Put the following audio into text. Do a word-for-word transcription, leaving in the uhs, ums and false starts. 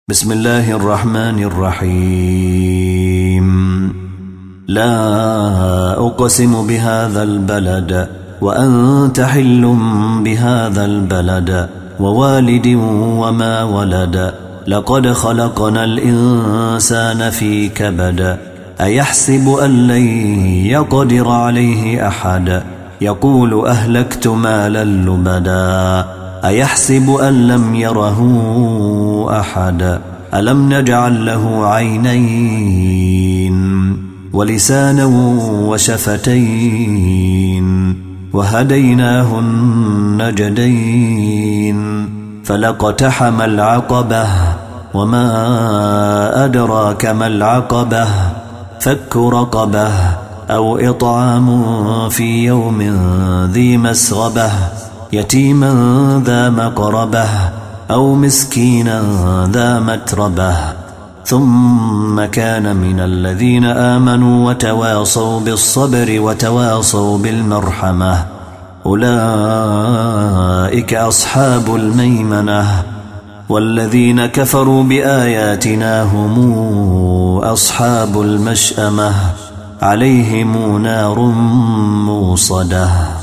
بسم الله الرحمن الرحيم. لا أقسم بهذا البلد وأنت حل بهذا البلد ووالد وما ولد. لقد خلقنا الإنسان في كبد. أيحسب أن لن يقدر عليه أحد. يقول أهلكت مالا لبدا. أيحسب أن لم يره أحد. ألم نجعل له عينين ولسانا وشفتين وهديناه النجدين فلاقتحم العقبة وما أدراك ما العقبة. فك رقبة أو إطعام في يوم ذي مسغبة يتيما ذا مقربة أو مسكينا ذا متربة ثم كان من الذين آمنوا وتواصوا بالصبر وتواصوا بالمرحمة. أولئك أصحاب الميمنة. والذين كفروا بآياتنا هم أصحاب المشأمة. عليهم نار موصدة.